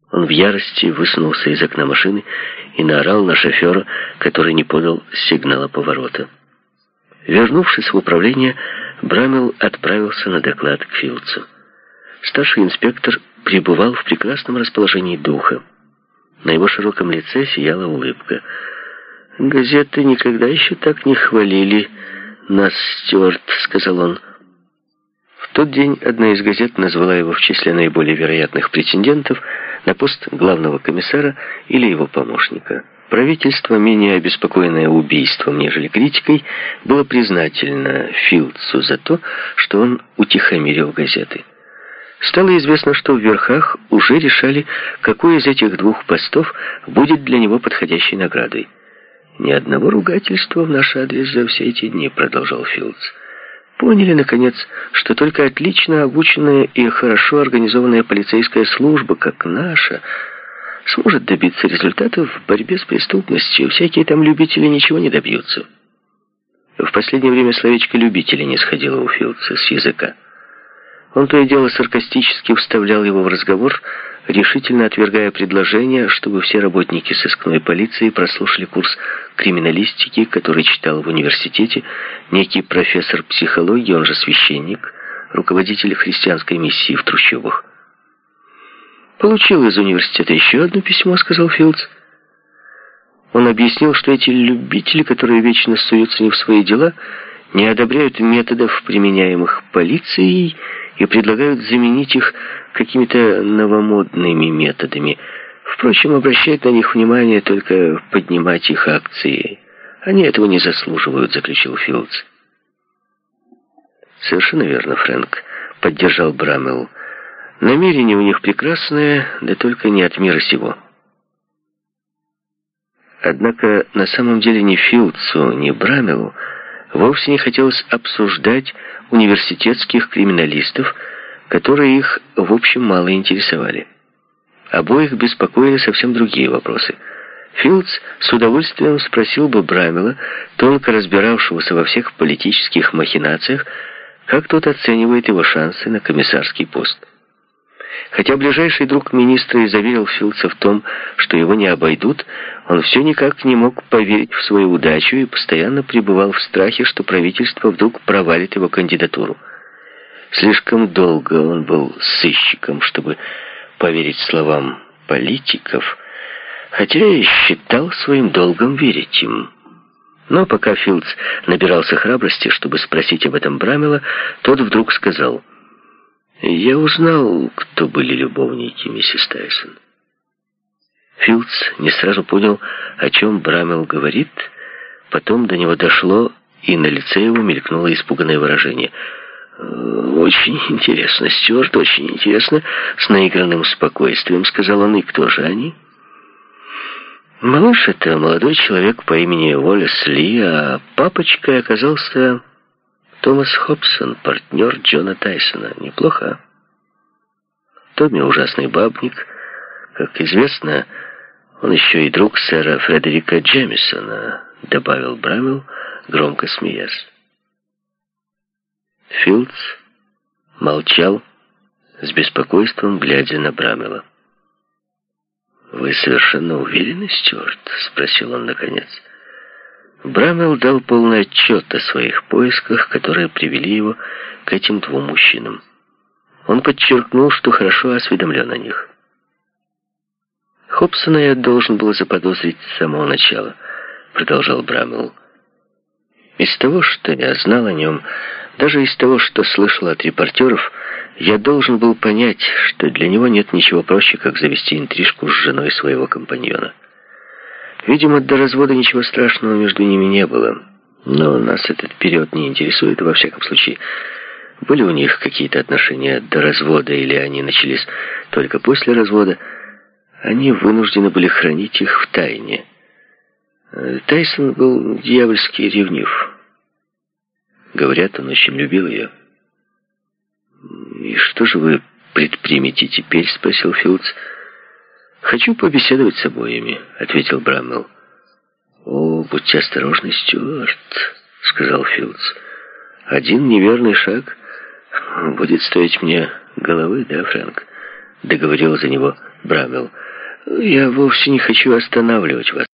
Он в ярости высунулся из окна машины и наорал на шофера, который не подал сигнала поворота. Вернувшись в управление, Браммел отправился на доклад к Филдсу. Старший инспектор пребывал в прекрасном расположении духа. На его широком лице сияла улыбка. «Газеты никогда еще так не хвалили нас, Стюарт», — сказал он. В тот день одна из газет назвала его в числе наиболее вероятных претендентов на пост главного комиссара или его помощника. Правительство, менее обеспокоенное убийством, нежели критикой, было признательно Филдсу за то, что он утихомирил газеты. Стало известно, что в верхах уже решали, какой из этих двух постов будет для него подходящей наградой. «Ни одного ругательства в наш адрес за все эти дни», — продолжал Филдс. «Поняли, наконец, что только отлично обученная и хорошо организованная полицейская служба, как наша, сможет добиться результатов в борьбе с преступностью. Всякие там любители ничего не добьются». В последнее время словечко «любители» не сходило у Филдса с языка. Он то и дело саркастически вставлял его в разговор, решительно отвергая предложение, чтобы все работники сыскной полиции прослушали курс криминалистики, который читал в университете некий профессор психологии, он же священник, руководитель христианской миссии в трущобах. «Получил из университета еще одно письмо», — сказал Филдс. Он объяснил, что эти любители, которые вечно суются не в свои дела, не одобряют методов, применяемых полицией, и предлагают заменить их какими-то новомодными методами. Впрочем, обращать на них внимание, только поднимать их акции. Они этого не заслуживают, заключил Филдс. Совершенно верно, Фрэнк, поддержал Браммел. Намерение у них прекрасное, да только не от мира сего. Однако на самом деле ни Филдсу, ни Браммелу вовсе не хотелось обсуждать университетских криминалистов, которые их, в общем, мало интересовали. Обоих беспокоили совсем другие вопросы. Филдс с удовольствием спросил бы Браммела, тонко разбиравшегося во всех политических махинациях, как тот оценивает его шансы на комиссарский пост. Хотя ближайший друг министра и заверил Филдса в том, что его не обойдут, он все никак не мог поверить в свою удачу и постоянно пребывал в страхе, что правительство вдруг провалит его кандидатуру. Слишком долго он был сыщиком, чтобы поверить словам политиков, хотя и считал своим долгом верить им. Но пока Филдс набирался храбрости, чтобы спросить об этом Браммела, тот вдруг сказал: «Я узнал, кто были любовники миссис Тайсон». Филдс не сразу понял, о чем Браммел говорит, потом до него дошло, и на лице его мелькнуло испуганное выражение. «Очень интересно, Стюарт, очень интересно», — с наигранным спокойствием сказал он. «И кто же они?» «Малыш — это молодой человек по имени Уоллес Ли, а папочкой оказался Томас Хобсон, партнер Джона Тайсона. Неплохо. Томми ужасный бабник. Как известно, он еще и друг сэра Фредерика Джемисона», — добавил Браммел, громко смеясь. Филдс молчал, с беспокойством глядя на Браммела. «Вы совершенно уверены, Стюарт?» — спросил он наконец. Браммел дал полный отчет о своих поисках, которые привели его к этим двум мужчинам. Он подчеркнул, что хорошо осведомлен о них. «Хобсона я должен был заподозрить с самого начала», — продолжал Браммел. «Из того, что я знал о нем, даже из того, что слышал от репортеров, я должен был понять, что для него нет ничего проще, как завести интрижку с женой своего компаньона. Видимо, до развода ничего страшного между ними не было, но нас этот период не интересует, во всяком случае. Были у них какие-то отношения до развода, или они начались только после развода, они вынуждены были хранить их в тайне. Тайсон был дьявольски ревнив. Говорят, он очень любил ее». «И что же вы предпримете теперь?» — спросил Филдс. «Хочу побеседовать с обоими», — ответил Браммел. «О, будьте осторожны, Стюарт», — сказал Филдс. «Один неверный шаг будет стоить мне головы, да, Фрэнк?» — договорил за него Брамел. «Я вовсе не хочу останавливать вас.